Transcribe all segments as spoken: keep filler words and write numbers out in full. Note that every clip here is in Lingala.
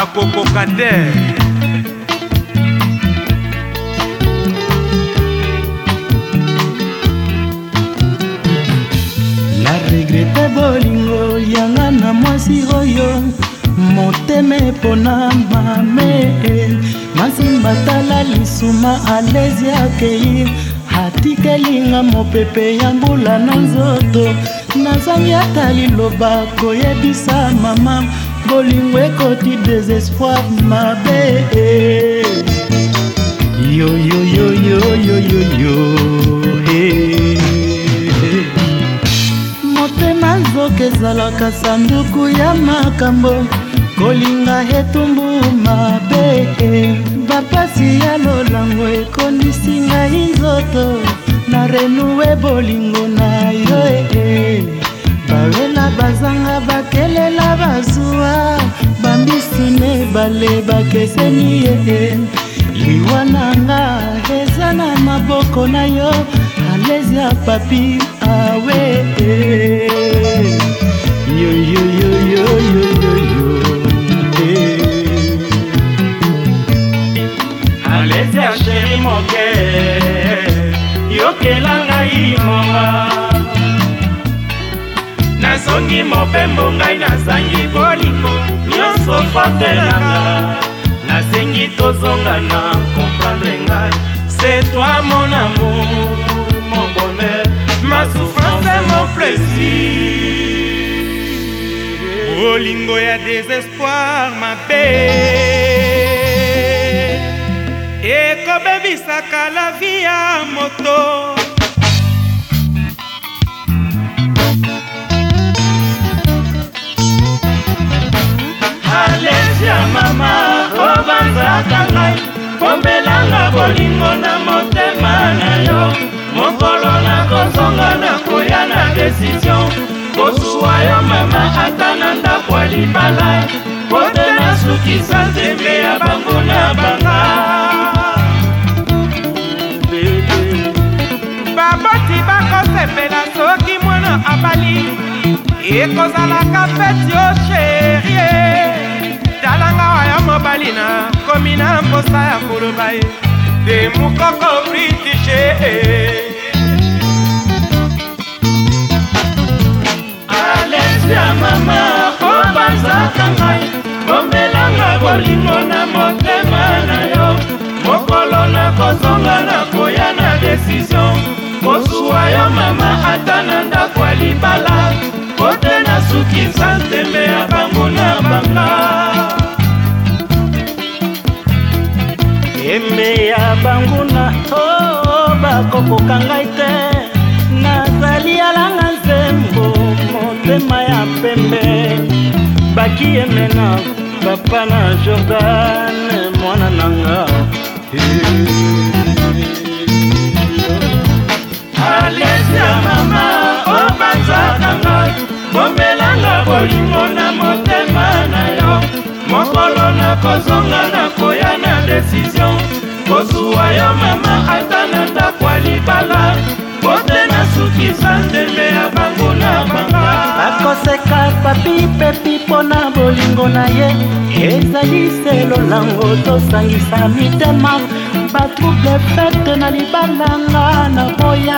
nakokoka te. Na regrete bolingo yanga na mwasi oyo moteme pona mame masimba tala lisuma alezi akei atikelinga mopepe ya mbula na nzoto nazangi ata liloba koyebisa mama bolingo ekoti désespoir mabe yo yo yo yo yo yo yo hey. Motema nzoka ezalaka sanduku ya makambo kolinga etumbu mabe bapasi ya lolango ekondisi ngai nzoto na renue bolingo na yo bawela bazanga bakelela bazuwa bambisine bale bakeseni ye liwa nanga eza na maboko na yo alezi ya papi awe yo yo yo yo yo yo yo alezi ya sheri moke yokela ngai monga nazongi mopembo ngai nazangi bolingo nyonso fatelanga nasengi tozongana comprendre ngai c'est toi mon amour mon bonheur ma souffrance et mon plaisir bolingo ya désespoir mabe ekobebisaka la vie ya moto alezi ya mama obanzaka ngai pombelanga bolingo na motema na yo mokolo na kozonga na koya na desizio kosuwa yo mama ata na ndako ya libala pote nasukisa nzembe ya bango na banga baboti bakosepela soki mwana abali ekozalaka feti yo sherie talanga wa ya mobali na komi na mposa ya koloba ye de mokoko britishe alezi ya mama obanzaka ngai bombelanga bolingo na motema na yo mokolo na kozonga na koya na desizio kosuwa yo mama ata na ndako ya libala pote nasukisa nzembe ya bango na banga eme ya banguna o bakokoka ngai te nazali alanga nzembo motema ya pembe bakiemena papa na Jordan mwana nanga alezi ya mama obanzaka ngai bombelanga bolingo na motema na yo mokolo na kozonga na koya na desizio kosuwa yo mama ata na ndako ya libala pote nasukisa nzembe ya bango na banga akoseka papi pepi mpona bolingo na ye ezali se lolango tosangisa mitema batrouble fete na libalanga na boya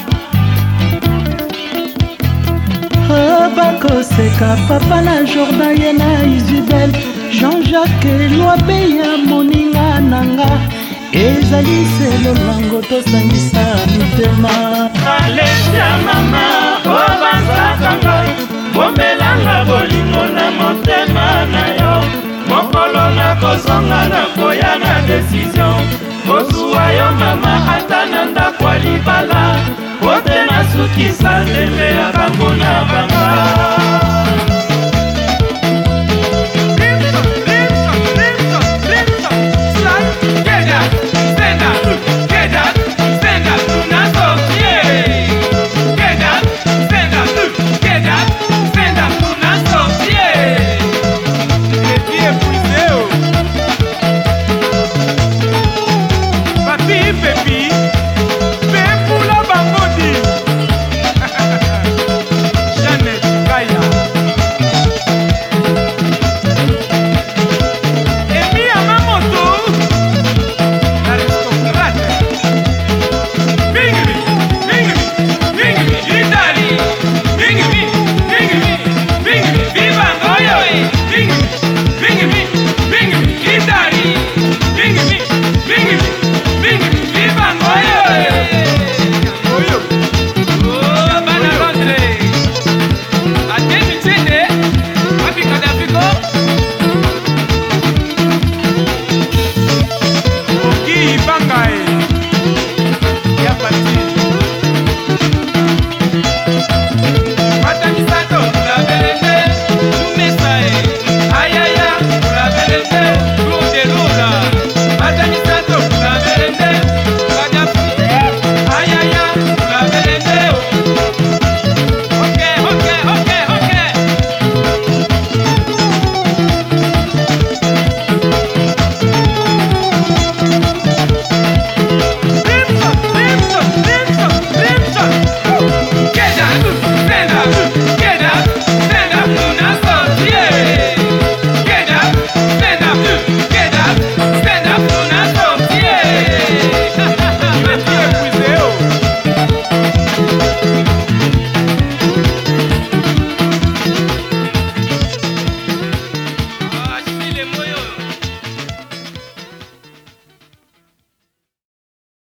bakoseka papa na Jordan ye na Isabel Jean-Jacques Loabe ya moninga nanga ezali se lolango tosangisa mitema alezi ya mama obanzaka ngai bombelanga bolingo na motema na yo mokolo na kozonga na koya na desizio kosuwa yo mama ata na ndako ya libala pote nasukisa nzembe ya bango na bango